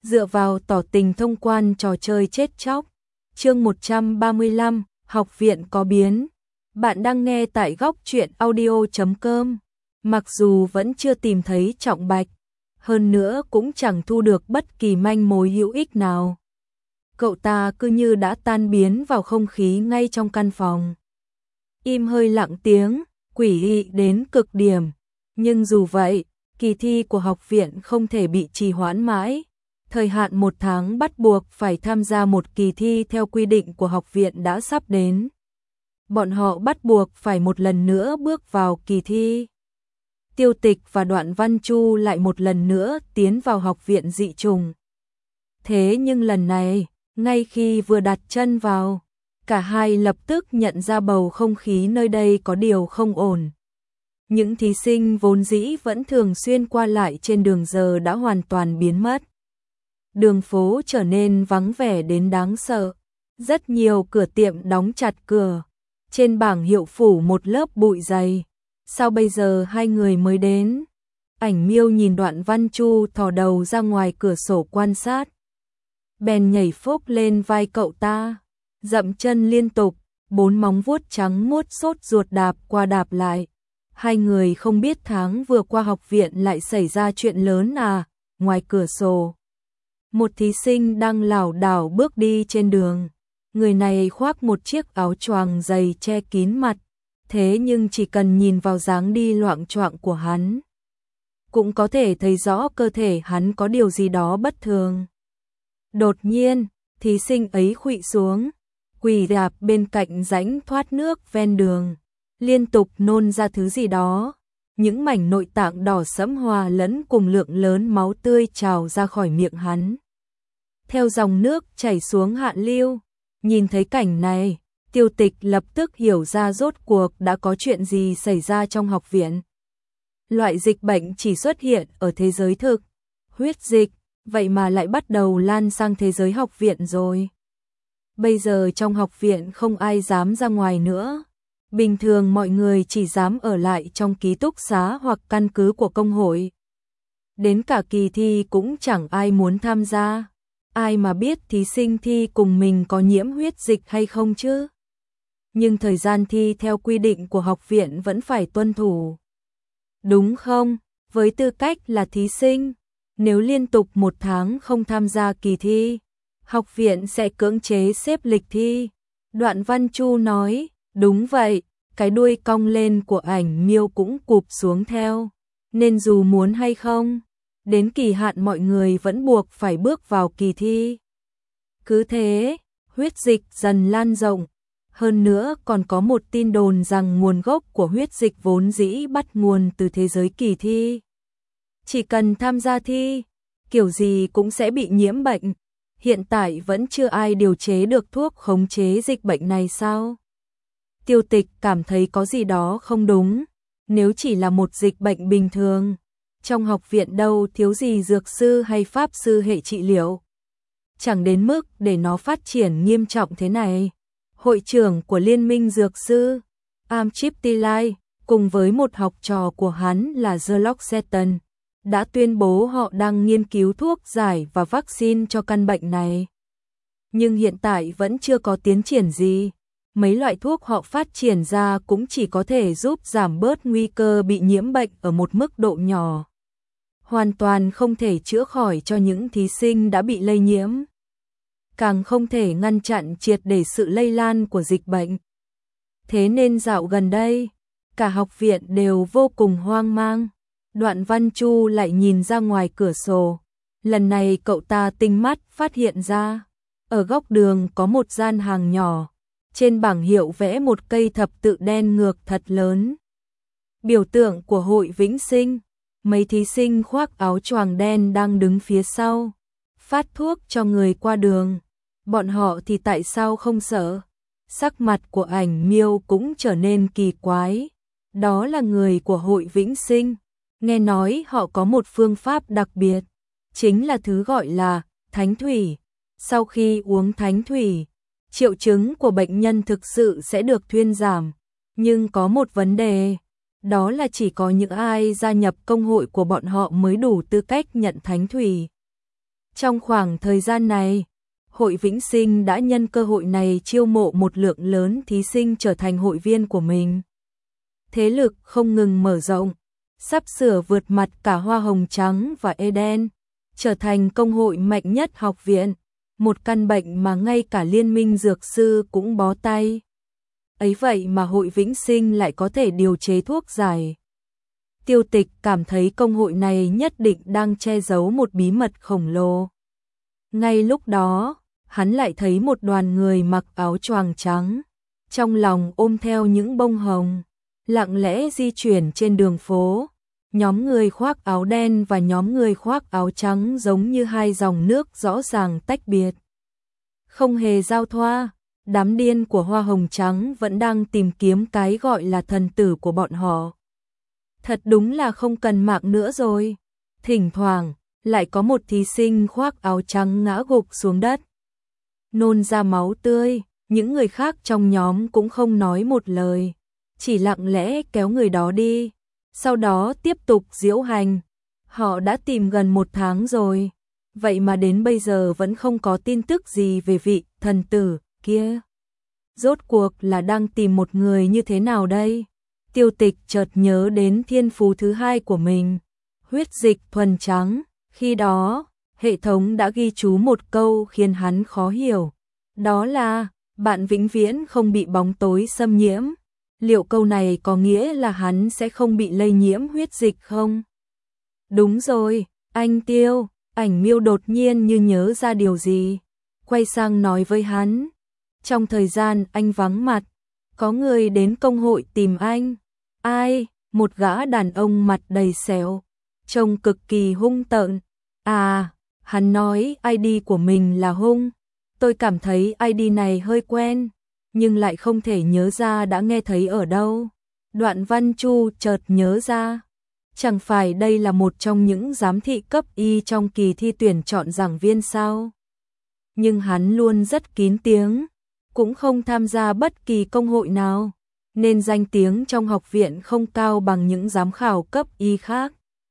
dựa vào tỏ tình thông quan trò chơi chết chóc. Chương 135, học viện có biến. Bạn đang nghe tại góc truyện audio.com. Mặc dù vẫn chưa tìm thấy Trọng Bạch, hơn nữa cũng chẳng thu được bất kỳ manh mối hữu ích nào. Cậu ta cứ như đã tan biến vào không khí ngay trong căn phòng. Im hơi lặng tiếng, quỷ dị đến cực điểm. Nhưng dù vậy, kỳ thi của học viện không thể bị trì hoãn mãi. Thời hạn 1 tháng bắt buộc phải tham gia một kỳ thi theo quy định của học viện đã sắp đến. Bọn họ bắt buộc phải một lần nữa bước vào kỳ thi. Tiêu Tịch và Đoạn Văn Chu lại một lần nữa tiến vào học viện dị trùng. Thế nhưng lần này, ngay khi vừa đặt chân vào, cả hai lập tức nhận ra bầu không khí nơi đây có điều không ổn. Những thí sinh vốn dĩ vẫn thường xuyên qua lại trên đường giờ đã hoàn toàn biến mất. Đường phố trở nên vắng vẻ đến đáng sợ. Rất nhiều cửa tiệm đóng chặt cửa. Trên bảng hiệu phủ một lớp bụi dày. Sao bây giờ hai người mới đến? Ảnh Miêu nhìn Đoạn Văn Chu thò đầu ra ngoài cửa sổ quan sát. Bèn nhảy phốc lên vai cậu ta, dậm chân liên tục, 4 móng vuốt trắng muốt sốt ruột đạp qua đạp lại. Hai người không biết tháng vừa qua học viện lại xảy ra chuyện lớn à. Ngoài cửa sổ, một thí sinh đang lảo đảo bước đi trên đường. Người này khoác một chiếc áo choàng dày che kín mặt, thế nhưng chỉ cần nhìn vào dáng đi loạng choạng của hắn, cũng có thể thấy rõ cơ thể hắn có điều gì đó bất thường. Đột nhiên, thí sinh ấy khuỵu xuống, quỳ rạp bên cạnh rãnh thoát nước ven đường, liên tục nôn ra thứ gì đó. Những mảnh nội tạng đỏ sẫm hòa lẫn cùng lượng lớn máu tươi trào ra khỏi miệng hắn, theo dòng nước chảy xuống hạ lưu. Nhìn thấy cảnh này, Tiêu Tịch lập tức hiểu ra rốt cuộc đã có chuyện gì xảy ra trong học viện. Loại dịch bệnh chỉ xuất hiện ở thế giới thực, huyết dịch, vậy mà lại bắt đầu lan sang thế giới học viện rồi. Bây giờ trong học viện không ai dám ra ngoài nữa. Bình thường mọi người chỉ dám ở lại trong ký túc xá hoặc căn cứ của công hội. Đến cả kỳ thi cũng chẳng ai muốn tham gia. Ai mà biết thí sinh thi cùng mình có nhiễm huyết dịch hay không chứ? Nhưng thời gian thi theo quy định của học viện vẫn phải tuân thủ. Đúng không? Với tư cách là thí sinh, nếu liên tục 1 tháng không tham gia kỳ thi, học viện sẽ cưỡng chế xếp lịch thi. Đoạn Văn Chu nói, đúng vậy, cái đuôi cong lên của Ảnh Miêu cũng cụp xuống theo. Nên dù muốn hay không, đến kỳ hạn mọi người vẫn buộc phải bước vào kỳ thi. Cứ thế, huyết dịch dần lan rộng. Hơn nữa còn có một tin đồn rằng nguồn gốc của huyết dịch vốn dĩ bắt nguồn từ thế giới kỳ thi. Chỉ cần tham gia thi, kiểu gì cũng sẽ bị nhiễm bệnh. Hiện tại vẫn chưa ai điều chế được thuốc khống chế dịch bệnh này sao? Tiêu Tịch cảm thấy có gì đó không đúng. Nếu chỉ là một dịch bệnh bình thường, trong học viện đâu thiếu gì dược sư hay pháp sư hệ trị liệu. Chẳng đến mức để nó phát triển nghiêm trọng thế này. Hội trưởng của Liên minh Dược sư, Amchiptilai, cùng với một học trò của hắn là Zloxeton, đã tuyên bố họ đang nghiên cứu thuốc giải và vaccine cho căn bệnh này. Nhưng hiện tại vẫn chưa có tiến triển gì. Mấy loại thuốc họ phát triển ra cũng chỉ có thể giúp giảm bớt nguy cơ bị nhiễm bệnh ở một mức độ nhỏ. Hoàn toàn không thể chữa khỏi cho những thí sinh đã bị lây nhiễm. Càng không thể ngăn chặn triệt để sự lây lan của dịch bệnh. Thế nên dạo gần đây, cả học viện đều vô cùng hoang mang. Đoạn Văn Chu lại nhìn ra ngoài cửa sổ. Lần này cậu ta tinh mắt phát hiện ra, ở góc đường có một gian hàng nhỏ. Trên bảng hiệu vẽ một cây thập tự đen ngược thật lớn. Biểu tượng của hội Vĩnh Sinh. Mấy thí sinh khoác áo choàng đen đang đứng phía sau, phát thuốc cho người qua đường. Bọn họ thì tại sao không sợ? Sắc mặt của Ảnh Miêu cũng trở nên kỳ quái. Đó là người của hội Vĩnh Sinh. Nghe nói họ có một phương pháp đặc biệt, chính là thứ gọi là thánh thủy. Sau khi uống thánh thủy, triệu chứng của bệnh nhân thực sự sẽ được thuyên giảm. Nhưng có một vấn đề, đó là chỉ có những ai gia nhập công hội của bọn họ mới đủ tư cách nhận thánh thủy. Trong khoảng thời gian này, Hội Vĩnh Sinh đã nhân cơ hội này chiêu mộ một lượng lớn thí sinh trở thành hội viên của mình. Thế lực không ngừng mở rộng, sắp sửa vượt mặt cả Hoa Hồng Trắng và Eden, trở thành công hội mạnh nhất học viện, một căn bệnh mà ngay cả Liên minh Dược sư cũng bó tay. Ấy vậy mà Hội Vĩnh Sinh lại có thể điều chế thuốc giải. Tiêu Tịch cảm thấy công hội này nhất định đang che giấu một bí mật khổng lồ. Ngay lúc đó, hắn lại thấy một đoàn người mặc áo choàng trắng, trong lòng ôm theo những bông hồng, lặng lẽ di chuyển trên đường phố. Nhóm người khoác áo đen và nhóm người khoác áo trắng giống như hai dòng nước rõ ràng tách biệt. Không hề giao thoa, đám điên của Hoa Hồng Trắng vẫn đang tìm kiếm cái gọi là thần tử của bọn họ. Thật đúng là không cần mạng nữa rồi. Thỉnh thoảng, lại có một thí sinh khoác áo trắng ngã gục xuống đất, nôn ra máu tươi, những người khác trong nhóm cũng không nói một lời, chỉ lặng lẽ kéo người đó đi, sau đó tiếp tục diễu hành. Họ đã tìm gần 1 tháng rồi, vậy mà đến bây giờ vẫn không có tin tức gì về vị thần tử kia. Rốt cuộc là đang tìm một người như thế nào đây? Tiêu Tịch chợt nhớ đến thiên phú thứ 2 của mình, huyết dịch thuần trắng. Khi đó, hệ thống đã ghi chú một câu khiến hắn khó hiểu. Đó là, bạn vĩnh viễn không bị bóng tối xâm nhiễm. Liệu câu này có nghĩa là hắn sẽ không bị lây nhiễm huyết dịch không? Đúng rồi, anh Tiêu, Ảnh Miêu đột nhiên như nhớ ra điều gì. Quay sang nói với hắn. Trong thời gian anh vắng mặt, có người đến công hội tìm anh. Ai? Một gã đàn ông mặt đầy sẹo, trông cực kỳ hung tợn. À, hắn nói ID của mình là Hung. Tôi cảm thấy ID này hơi quen, nhưng lại không thể nhớ ra đã nghe thấy ở đâu. Đoạn Văn Chu chợt nhớ ra, chẳng phải đây là một trong những giám thị cấp Y trong kỳ thi tuyển chọn giảng viên sao? Nhưng hắn luôn rất kín tiếng, cũng không tham gia bất kỳ công hội nào, nên danh tiếng trong học viện không cao bằng những giám khảo cấp Y khác.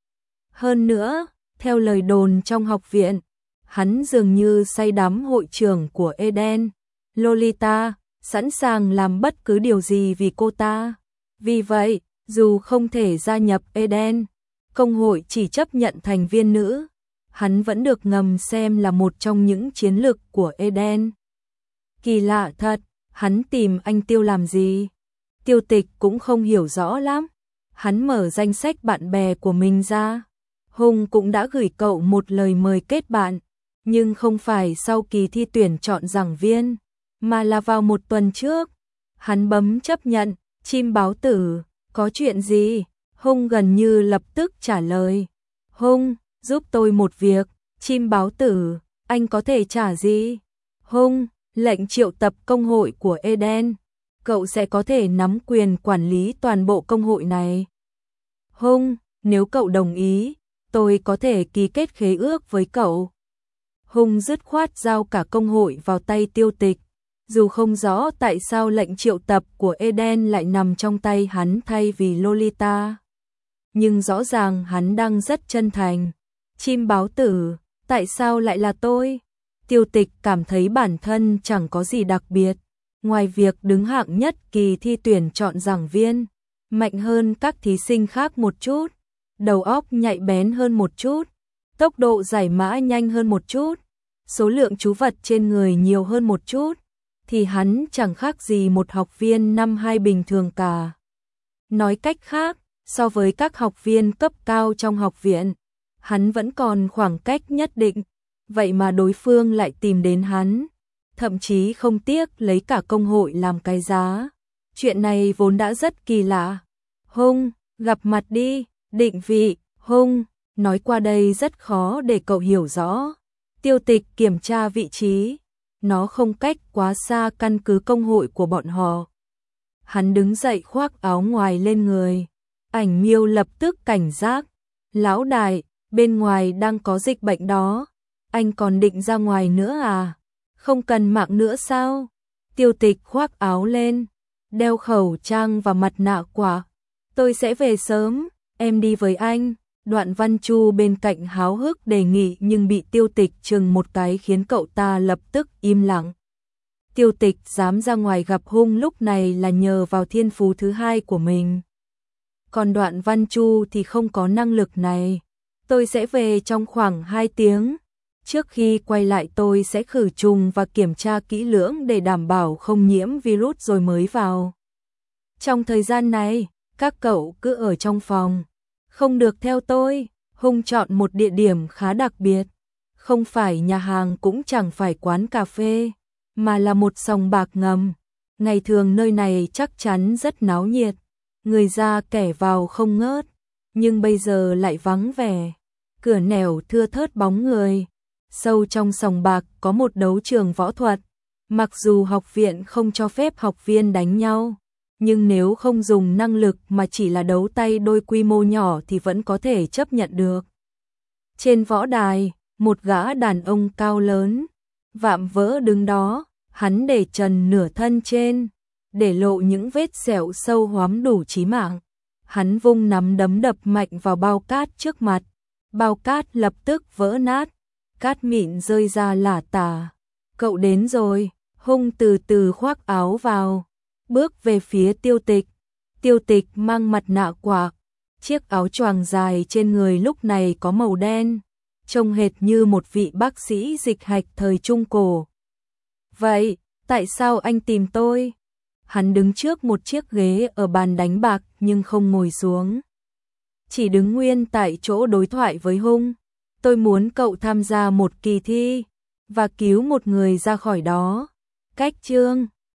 Hơn nữa, theo lời đồn trong học viện, hắn dường như say đắm hội trưởng của Eden, Lolita, sẵn sàng làm bất cứ điều gì vì cô ta. Vì vậy, dù không thể gia nhập Eden, công hội chỉ chấp nhận thành viên nữ, hắn vẫn được ngầm xem là một trong những chiến lực của Eden. Kỳ lạ thật, hắn tìm anh Tiêu làm gì? Tiêu Tịch cũng không hiểu rõ lắm. Hắn mở danh sách bạn bè của mình ra. Hùng cũng đã gửi cậu một lời mời kết bạn, nhưng không phải sau kỳ thi tuyển chọn giảng viên, mà là vào 1 tuần trước. Hắn bấm chấp nhận. Chim báo tử, có chuyện gì? Hùng gần như lập tức trả lời. Hùng, giúp tôi một việc. Chim báo tử, anh có thể trả gì? Hùng, lệnh triệu tập công hội của Eden. Cậu sẽ có thể nắm quyền quản lý toàn bộ công hội này. Hùng, nếu cậu đồng ý, tôi có thể ký kết khế ước với cậu. Hùng dứt khoát giao cả công hội vào tay Tiêu Tịch. Dù không rõ tại sao lệnh triệu tập của Eden lại nằm trong tay hắn thay vì Lolita, nhưng rõ ràng hắn đang rất chân thành. Chim báo tử, tại sao lại là tôi? Tiêu Tịch cảm thấy bản thân chẳng có gì đặc biệt, ngoài việc đứng hạng nhất kỳ thi tuyển chọn giảng viên, mạnh hơn các thí sinh khác một chút, đầu óc nhạy bén hơn một chút, tốc độ giải mã nhanh hơn một chút, số lượng chú vật trên người nhiều hơn một chút, thì hắn chẳng khác gì một học viên năm 2 bình thường cả. Nói cách khác, so với các học viên cấp cao trong học viện, hắn vẫn còn khoảng cách nhất định, vậy mà đối phương lại tìm đến hắn, thậm chí không tiếc lấy cả công hội làm cái giá. Chuyện này vốn đã rất kỳ lạ. Hung, gặp mặt đi, định vị. Hung, nói qua đây rất khó để cậu hiểu rõ. Tiêu Tịch kiểm tra vị trí, nó không cách quá xa căn cứ công hội của bọn họ. Hắn đứng dậy khoác áo ngoài lên người. Ảnh Miêu lập tức cảnh giác. Lão đại, bên ngoài đang có dịch bệnh đó. Anh còn định ra ngoài nữa à? Không cần mạng nữa sao? Tiêu Tịch khoác áo lên, đeo khẩu trang và mặt nạ quả. Tôi sẽ về sớm, em đi với anh. Đoạn Văn Chu bên cạnh háo hức đề nghị nhưng bị Tiêu Tịch chừng một cái khiến cậu ta lập tức im lặng. Tiêu Tịch dám ra ngoài gặp Hung lúc này là nhờ vào thiên phú thứ hai của mình. Còn Đoạn Văn Chu thì không có năng lực này. Tôi sẽ về trong khoảng 2 tiếng. Trước khi quay lại tôi sẽ khử trùng và kiểm tra kỹ lưỡng để đảm bảo không nhiễm virus rồi mới vào. Trong thời gian này, các cậu cứ ở trong phòng. Không được theo tôi. Hung chọn một địa điểm khá đặc biệt. Không phải nhà hàng cũng chẳng phải quán cà phê, mà là một sòng bạc ngầm. Ngày thường nơi này chắc chắn rất náo nhiệt, người ra kẻ vào không ngớt, nhưng bây giờ lại vắng vẻ. Cửa nẻo thưa thớt bóng người. Sâu trong sòng bạc có một đấu trường võ thuật. Mặc dù học viện không cho phép học viên đánh nhau, nhưng nếu không dùng năng lực mà chỉ là đấu tay đôi quy mô nhỏ thì vẫn có thể chấp nhận được. Trên võ đài, một gã đàn ông cao lớn, vạm vỡ đứng đó, hắn để trần nửa thân trên, để lộ những vết sẹo sâu hoắm đủ chí mạng. Hắn vung nắm đấm đập mạnh vào bao cát trước mặt, bao cát lập tức vỡ nát, cát mịn rơi ra lả tả. Cậu đến rồi. Hung từ từ khoác áo vào, bước về phía Tiêu Tịch. Tiêu Tịch mang mặt nạ quạc, chiếc áo choàng dài trên người lúc này có màu đen, trông hệt như một vị bác sĩ dịch hạch thời Trung Cổ. Vậy, tại sao anh tìm tôi? Hắn đứng trước một chiếc ghế ở bàn đánh bạc nhưng không ngồi xuống. Chỉ đứng nguyên tại chỗ đối thoại với Hung. Tôi muốn cậu tham gia một kỳ thi và cứu một người ra khỏi đó. Cách chương